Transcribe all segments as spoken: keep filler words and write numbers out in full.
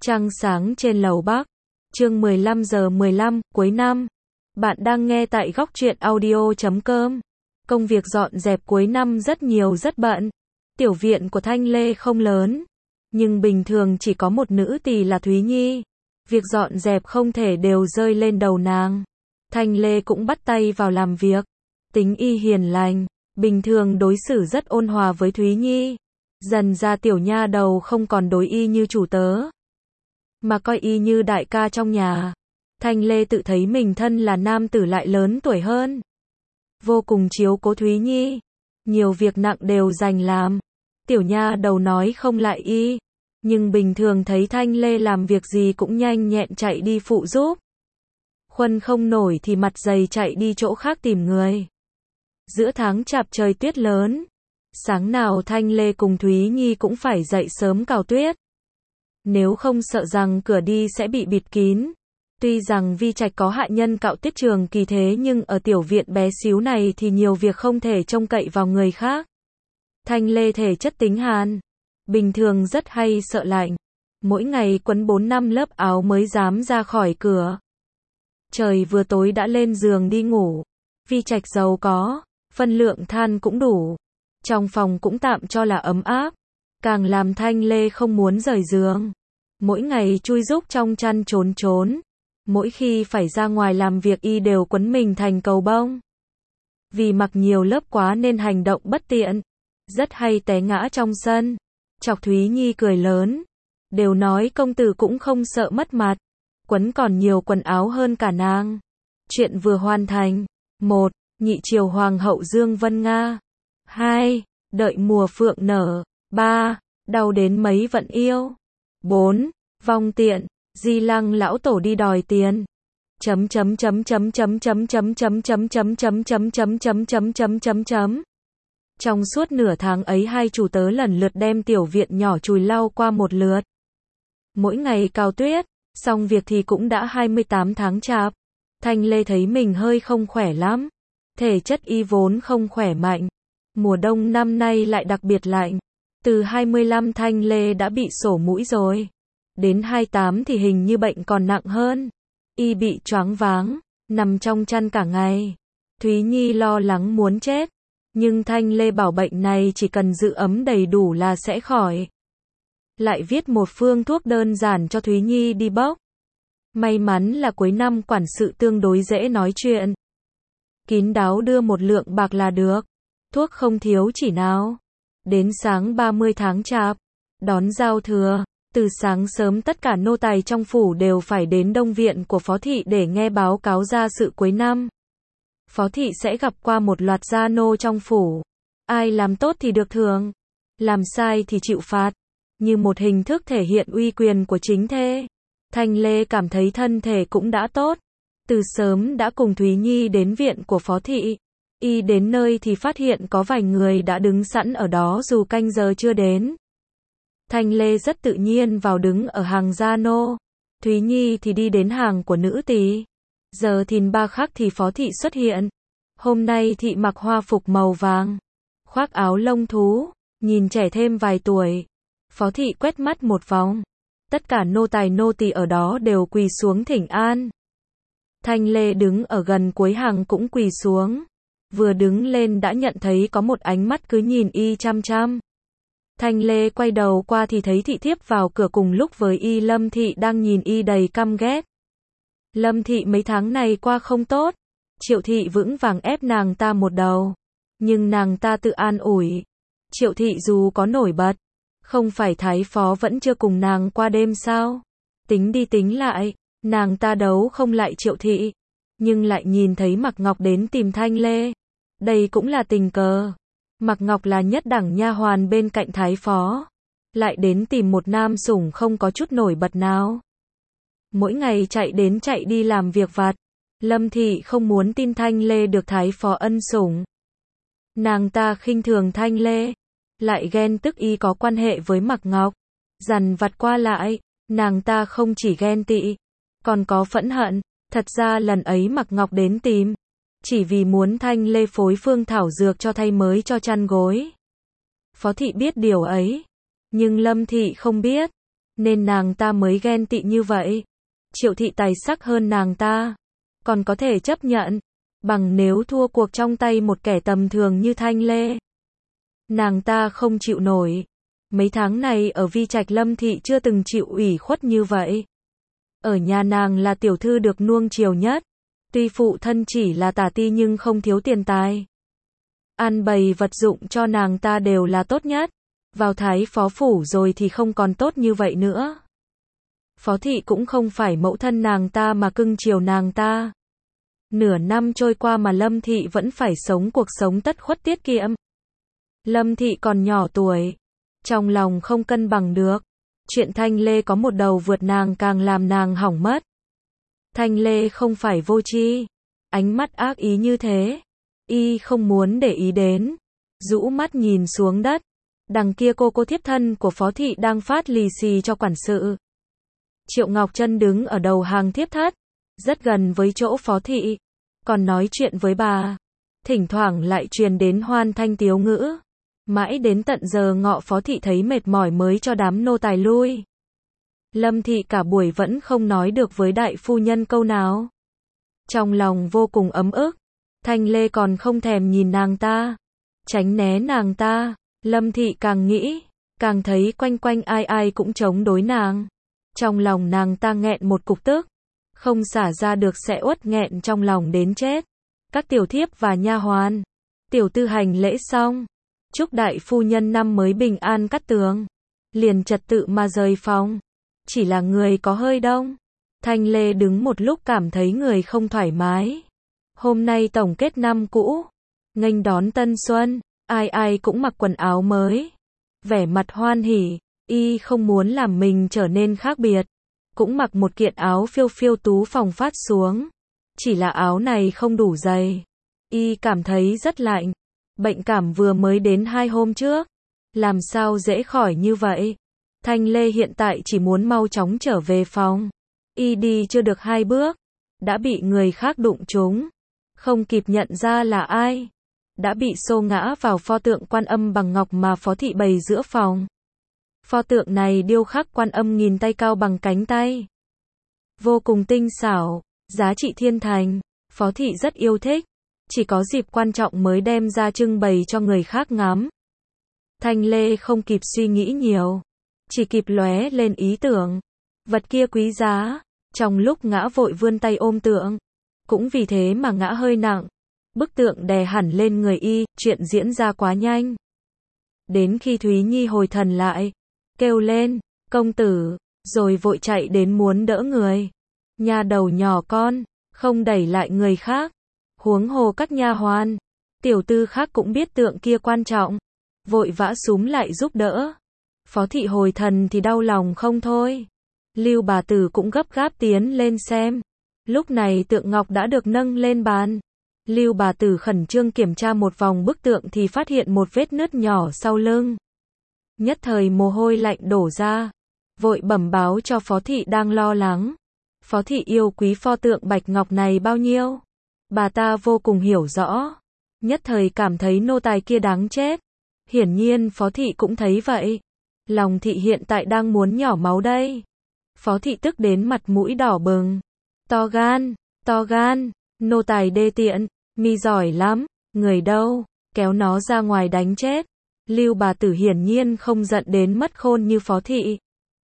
Trăng sáng trên lầu Bắc. Chương mười lăm giờ mười lăm, cuối năm. Bạn đang nghe tại góc truyện audio chấm com. Công việc dọn dẹp cuối năm rất nhiều rất bận. Tiểu viện của Thanh Lê không lớn, nhưng bình thường chỉ có một nữ tỳ là Thúy Nhi. Việc dọn dẹp không thể đều rơi lên đầu nàng. Thanh Lê cũng bắt tay vào làm việc. Tính y hiền lành, bình thường đối xử rất ôn hòa với Thúy Nhi. Dần ra tiểu nha đầu không còn đối y như chủ tớ, mà coi y như đại ca trong nhà. Thanh Lê tự thấy mình thân là nam tử lại lớn tuổi hơn, vô cùng chiếu cố Thúy Nhi. Nhiều việc nặng đều dành làm. Tiểu nha đầu nói không lại y, nhưng bình thường thấy Thanh Lê làm việc gì cũng nhanh nhẹn chạy đi phụ giúp. Khuân không nổi thì mặt dày chạy đi chỗ khác tìm người. Giữa tháng chạp trời tuyết lớn, sáng nào Thanh Lê cùng Thúy Nhi cũng phải dậy sớm cào tuyết. Nếu không sợ rằng cửa đi sẽ bị bịt kín. Tuy rằng Vi Trạch có hạ nhân cạo tuyết trường kỳ thế nhưng ở tiểu viện bé xíu này thì nhiều việc không thể trông cậy vào người khác. Thanh Lê thể chất tính hàn, bình thường rất hay sợ lạnh. Mỗi ngày quấn bốn năm lớp áo mới dám ra khỏi cửa. Trời vừa tối đã lên giường đi ngủ. Vi Trạch giàu có, phân lượng than cũng đủ. Trong phòng cũng tạm cho là ấm áp, càng làm Thanh Lê không muốn rời giường. Mỗi ngày chui rúc trong chăn trốn trốn. Mỗi khi phải ra ngoài làm việc y đều quấn mình thành cầu bông. Vì mặc nhiều lớp quá nên hành động bất tiện, rất hay té ngã trong sân. Chọc Thúy Nhi cười lớn. Đều nói công tử cũng không sợ mất mặt, quấn còn nhiều quần áo hơn cả nàng. Chuyện vừa hoàn thành. Một. Nhị triều hoàng hậu Dương Vân Nga. Hai. Đợi mùa phượng nở. Ba. Đau đến mấy vẫn yêu. Bốn. Vong tiện, Di Lăng lão tổ đi đòi tiền. Chấm chấm chấm chấm chấm chấm chấm chấm chấm chấm chấm chấm chấm chấm chấm chấm chấm chấm. Trong suốt nửa tháng ấy hai chủ tớ lần lượt đem tiểu viện nhỏ chùi lau qua một lượt. Mỗi ngày cào tuyết, xong việc thì cũng đã hai mươi tám tháng chạp. Thanh Lê thấy mình hơi không khỏe lắm. Thể chất y vốn không khỏe mạnh. Mùa đông năm nay lại đặc biệt lạnh. Từ hai mươi lăm Thanh Lê đã bị sổ mũi rồi. Đến hai mươi tám thì hình như bệnh còn nặng hơn. Y bị choáng váng, nằm trong chăn cả ngày. Thúy Nhi lo lắng muốn chết. Nhưng Thanh Lê bảo bệnh này chỉ cần giữ ấm đầy đủ là sẽ khỏi. Lại viết một phương thuốc đơn giản cho Thúy Nhi đi bốc. May mắn là cuối năm quản sự tương đối dễ nói chuyện. Kín đáo đưa một lượng bạc là được. Thuốc không thiếu chỉ nào. Đến sáng ba mươi tháng chạp, đón giao thừa. Từ sáng sớm tất cả nô tài trong phủ đều phải đến đông viện của phó thị để nghe báo cáo gia sự cuối năm. Phó thị sẽ gặp qua một loạt gia nô trong phủ. Ai làm tốt thì được thưởng, làm sai thì chịu phạt, như một hình thức thể hiện uy quyền của chính thê. Thanh Lê cảm thấy thân thể cũng đã tốt. Từ sớm đã cùng Thúy Nhi đến viện của phó thị. Y đến nơi thì phát hiện có vài người đã đứng sẵn ở đó dù canh giờ chưa đến. Thanh Lê rất tự nhiên vào đứng ở hàng gia nô. Thúy Nhi thì đi đến hàng của nữ tỳ. Giờ thìn ba khắc thì phó thị xuất hiện. Hôm nay thị mặc hoa phục màu vàng, khoác áo lông thú, nhìn trẻ thêm vài tuổi. Phó thị quét mắt một vòng. Tất cả nô tài nô tỳ ở đó đều quỳ xuống thỉnh an. Thanh Lê đứng ở gần cuối hàng cũng quỳ xuống. Vừa đứng lên đã nhận thấy có một ánh mắt cứ nhìn y chăm chăm. Thanh Lê quay đầu qua thì thấy thị thiếp vào cửa cùng lúc với y. Lâm thị đang nhìn y đầy căm ghét. Lâm thị mấy tháng này qua không tốt. Triệu thị vững vàng ép nàng ta một đầu. Nhưng nàng ta tự an ủi. Triệu thị dù có nổi bật, không phải thái phó vẫn chưa cùng nàng qua đêm sao? Tính đi tính lại, nàng ta đấu không lại Triệu thị. Nhưng lại nhìn thấy Mạc Ngọc đến tìm Thanh Lê. Đây cũng là tình cờ. Mạc Ngọc là nhất đẳng nha hoàn bên cạnh thái phó, lại đến tìm một nam sủng không có chút nổi bật nào. Mỗi ngày chạy đến chạy đi làm việc vặt. Lâm thị không muốn tin Thanh Lê được thái phó ân sủng. Nàng ta khinh thường Thanh Lê, lại ghen tức y có quan hệ với Mạc Ngọc. Dằn vặt qua lại, nàng ta không chỉ ghen tị, còn có phẫn hận. Thật ra lần ấy Mạc Ngọc đến tìm, chỉ vì muốn Thanh Lê phối phương thảo dược cho thay mới cho chăn gối. Phó thị biết điều ấy, nhưng Lâm thị không biết, nên nàng ta mới ghen tị như vậy. Triệu thị tài sắc hơn nàng ta, còn có thể chấp nhận, bằng nếu thua cuộc trong tay một kẻ tầm thường như Thanh Lê. Nàng ta không chịu nổi. Mấy tháng này ở Vi Trạch Lâm thị chưa từng chịu ủy khuất như vậy. Ở nhà nàng là tiểu thư được nuông chiều nhất. Tuy phụ thân chỉ là tả ti nhưng không thiếu tiền tài. An bày vật dụng cho nàng ta đều là tốt nhất. Vào thái phó phủ rồi thì không còn tốt như vậy nữa. Phó thị cũng không phải mẫu thân nàng ta mà cưng chiều nàng ta. Nửa năm trôi qua mà Lâm thị vẫn phải sống cuộc sống tất khuất tiết kiệm. Lâm thị còn nhỏ tuổi, trong lòng không cân bằng được. Chuyện Thanh Lê có một đầu vượt nàng càng làm nàng hỏng mất. Thanh Lê không phải vô tri, ánh mắt ác ý như thế, y không muốn để ý đến. Rũ mắt nhìn xuống đất, đằng kia cô cô thiếp thân của phó thị đang phát lì xì cho quản sự. Triệu Ngọc Trân đứng ở đầu hàng thiếp thất, rất gần với chỗ phó thị, còn nói chuyện với bà. Thỉnh thoảng lại truyền đến hoan thanh tiếu ngữ. Mãi đến tận giờ ngọ phó thị thấy mệt mỏi mới cho đám nô tài lui. Lâm thị cả buổi vẫn không nói được với đại phu nhân câu nào. Trong lòng vô cùng ấm ức. Thanh Lê còn không thèm nhìn nàng ta, tránh né nàng ta. Lâm thị càng nghĩ, càng thấy quanh quanh ai ai cũng chống đối nàng. Trong lòng nàng ta nghẹn một cục tức, không xả ra được sẽ uất nghẹn trong lòng đến chết. Các tiểu thiếp và nha hoàn, tiểu tư hành lễ xong, chúc đại phu nhân năm mới bình an cát tường, liền trật tự mà rời phòng. Chỉ là người có hơi đông. Thanh Lê đứng một lúc cảm thấy người không thoải mái. Hôm nay tổng kết năm cũ, nghênh đón tân xuân, ai ai cũng mặc quần áo mới, vẻ mặt hoan hỉ. Y không muốn làm mình trở nên khác biệt, cũng mặc một kiện áo phiêu phiêu tú phồng phát xuống. Chỉ là áo này không đủ dày. Y cảm thấy rất lạnh. Bệnh cảm vừa mới đến hai hôm trước, làm sao dễ khỏi như vậy. Thanh Lê hiện tại chỉ muốn mau chóng trở về phòng. Y đi chưa được hai bước, đã bị người khác đụng trúng. Không kịp nhận ra là ai, đã bị xô ngã vào pho tượng Quan Âm bằng ngọc mà phó thị bày giữa phòng. Pho tượng này điêu khắc Quan Âm nghìn tay cao bằng cánh tay, vô cùng tinh xảo, giá trị thiên thành. Phó thị rất yêu thích, chỉ có dịp quan trọng mới đem ra trưng bày cho người khác ngắm. Thanh Lê không kịp suy nghĩ nhiều, chỉ kịp lóe lên ý tưởng, vật kia quý giá. Trong lúc ngã vội vươn tay ôm tượng, cũng vì thế mà ngã hơi nặng. Bức tượng đè hẳn lên người y, chuyện diễn ra quá nhanh. Đến khi Thúy Nhi hồi thần lại, kêu lên, công tử, rồi vội chạy đến muốn đỡ người. Nha đầu nhỏ con, không đẩy lại người khác. Huống hồ các nha hoàn, tiểu tư khác cũng biết tượng kia quan trọng, vội vã xúm lại giúp đỡ. Phó thị hồi thần thì đau lòng không thôi. Lưu bà tử cũng gấp gáp tiến lên xem. Lúc này tượng ngọc đã được nâng lên bàn. Lưu bà tử khẩn trương kiểm tra một vòng bức tượng thì phát hiện một vết nứt nhỏ sau lưng. Nhất thời mồ hôi lạnh đổ ra, vội bẩm báo cho phó thị đang lo lắng. Phó thị yêu quý pho tượng bạch ngọc này bao nhiêu, bà ta vô cùng hiểu rõ. Nhất thời cảm thấy nô tài kia đáng chết. Hiển nhiên phó thị cũng thấy vậy. Lòng thị hiện tại đang muốn nhỏ máu đây. Phó thị tức đến mặt mũi đỏ bừng. To gan, to gan, nô tài đê tiện, mi giỏi lắm, người đâu, kéo nó ra ngoài đánh chết. Lưu bà tử hiển nhiên không giận đến mất khôn như phó thị.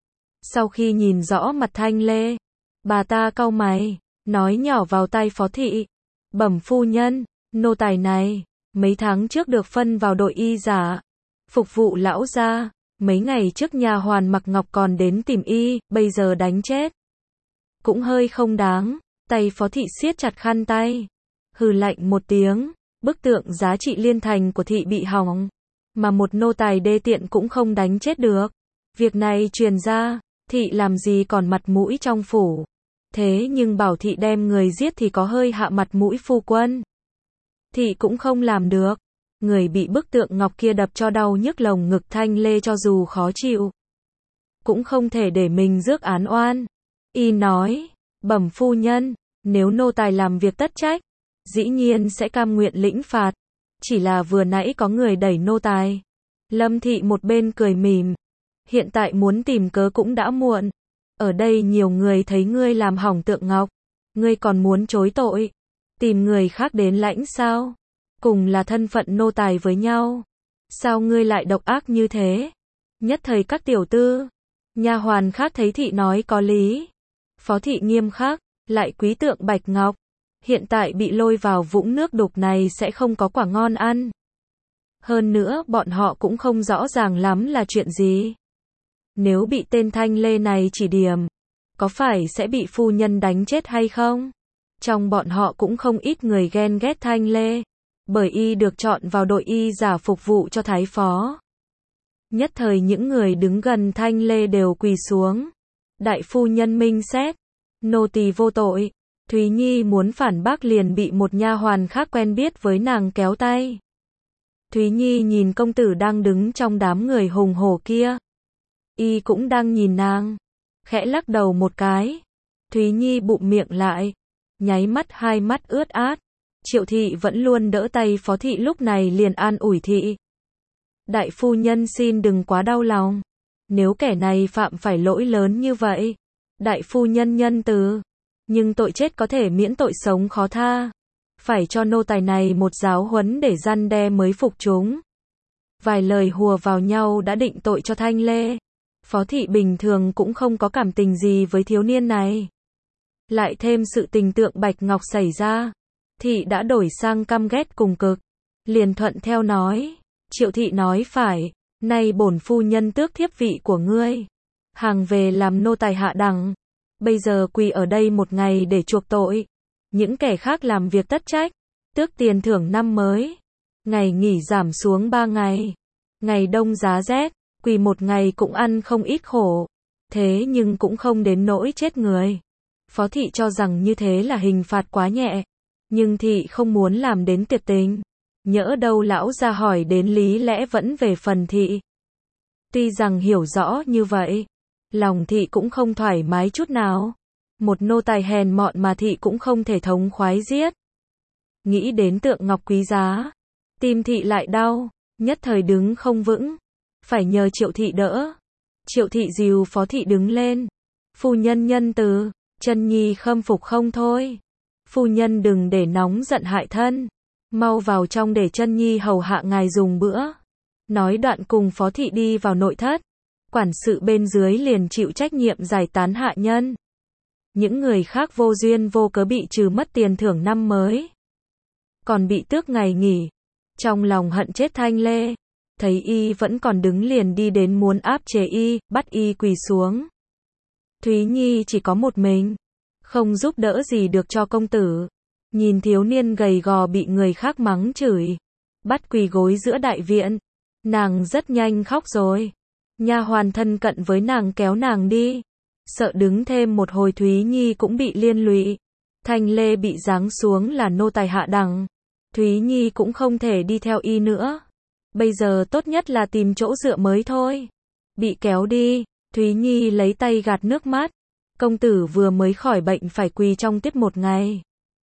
Sau khi nhìn rõ mặt Thanh Lê, bà ta cau mày, nói nhỏ vào tai phó thị. Bẩm phu nhân, nô tài này, mấy tháng trước được phân vào đội y giả, phục vụ lão gia. Mấy ngày trước nha hoàn Mặc Ngọc còn đến tìm y, bây giờ đánh chết. Cũng hơi không đáng. Tay phó thị siết chặt khăn tay, hừ lạnh một tiếng. Bức tượng giá trị liên thành của thị bị hỏng, mà một nô tài đê tiện cũng không đánh chết được. Việc này truyền ra, thị làm gì còn mặt mũi trong phủ. Thế nhưng bảo thị đem người giết thì có hơi hạ mặt mũi phu quân. Thị cũng không làm được. Người bị bức tượng ngọc kia đập cho đau nhức lồng ngực. Thanh Lê cho dù khó chịu, cũng không thể để mình rước án oan. Y nói, bẩm phu nhân, nếu nô tài làm việc tất trách, dĩ nhiên sẽ cam nguyện lĩnh phạt. Chỉ là vừa nãy có người đẩy nô tài. Lâm thị một bên cười mỉm, hiện tại muốn tìm cớ cũng đã muộn. Ở đây nhiều người thấy ngươi làm hỏng tượng ngọc, ngươi còn muốn chối tội, tìm người khác đến lãnh sao? Cùng là thân phận nô tài với nhau, sao ngươi lại độc ác như thế? Nhất thời các tiểu tư, nha hoàn khác thấy thị nói có lý. Phó thị nghiêm khắc, lại quý tượng bạch ngọc, hiện tại bị lôi vào vũng nước đục này sẽ không có quả ngon ăn. Hơn nữa bọn họ cũng không rõ ràng lắm là chuyện gì. Nếu bị tên Thanh Lê này chỉ điểm, có phải sẽ bị phu nhân đánh chết hay không? Trong bọn họ cũng không ít người ghen ghét Thanh Lê, bởi y được chọn vào đội y giả phục vụ cho thái phó. Nhất thời những người đứng gần Thanh Lê đều quỳ xuống. Đại phu nhân minh xét, nô tỳ vô tội. Thúy Nhi muốn phản bác liền bị một nha hoàn khác quen biết với nàng kéo tay. Thúy Nhi nhìn công tử đang đứng trong đám người hùng hổ kia. Y cũng đang nhìn nàng, khẽ lắc đầu một cái. Thúy Nhi bụm miệng lại, nháy mắt hai mắt ướt át. Triệu thị vẫn luôn đỡ tay phó thị lúc này liền an ủi thị. Đại phu nhân xin đừng quá đau lòng. Nếu kẻ này phạm phải lỗi lớn như vậy, đại phu nhân nhân từ. Nhưng tội chết có thể miễn tội sống khó tha. Phải cho nô tài này một giáo huấn để răn đe mới phục chúng. Vài lời hùa vào nhau đã định tội cho Thanh Lê. Phó thị bình thường cũng không có cảm tình gì với thiếu niên này. Lại thêm sự tình tượng Bạch Ngọc xảy ra. Thị đã đổi sang căm ghét cùng cực. Liền thuận theo nói. Triệu thị nói phải. Nay bổn phu nhân tước thiếp vị của ngươi. Hàng về làm nô tài hạ đẳng. Bây giờ quỳ ở đây một ngày để chuộc tội. Những kẻ khác làm việc tất trách. Tước tiền thưởng năm mới. Ngày nghỉ giảm xuống ba ngày. Ngày đông giá rét. Quỳ một ngày cũng ăn không ít khổ. Thế nhưng cũng không đến nỗi chết người. Phó thị cho rằng như thế là hình phạt quá nhẹ. Nhưng thị không muốn làm đến tuyệt tình. Nhỡ đâu lão ra hỏi đến lý lẽ vẫn về phần thị. Tuy rằng hiểu rõ như vậy, lòng thị cũng không thoải mái chút nào. Một nô tài hèn mọn mà thị cũng không thể thống khoái giết. Nghĩ đến tượng ngọc quý giá, tim thị lại đau, nhất thời đứng không vững. Phải nhờ Triệu thị đỡ. Triệu thị dìu phó thị đứng lên. Phu nhân nhân từ, Chân Nhi khâm phục không thôi. Phu nhân đừng để nóng giận hại thân. Mau vào trong để Chân Nhi hầu hạ ngài dùng bữa. Nói đoạn cùng phó thị đi vào nội thất. Quản sự bên dưới liền chịu trách nhiệm giải tán hạ nhân. Những người khác vô duyên vô cớ bị trừ mất tiền thưởng năm mới. Còn bị tước ngày nghỉ. Trong lòng hận chết Thanh Lê. Thấy y vẫn còn đứng liền đi đến muốn áp chế y, bắt y quỳ xuống. Thúy Nhi chỉ có một mình, không giúp đỡ gì được cho công tử. Nhìn thiếu niên gầy gò bị người khác mắng chửi, bắt quỳ gối giữa đại viện, nàng rất nhanh khóc rồi. Nha hoàn thân cận với nàng kéo nàng đi, sợ đứng thêm một hồi Thúy Nhi cũng bị liên lụy. Thanh Lê bị giáng xuống là nô tài hạ đẳng, Thúy Nhi cũng không thể đi theo y nữa. Bây giờ tốt nhất là tìm chỗ dựa mới thôi. Bị kéo đi, Thúy Nhi lấy tay gạt nước mắt. Công tử vừa mới khỏi bệnh phải quỳ trong tiếp một ngày.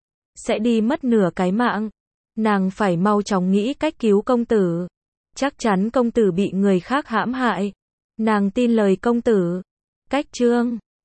Sẽ đi mất nửa cái mạng. Nàng phải mau chóng nghĩ cách cứu công tử. Chắc chắn công tử bị người khác hãm hại. Nàng tin lời công tử. Cách chương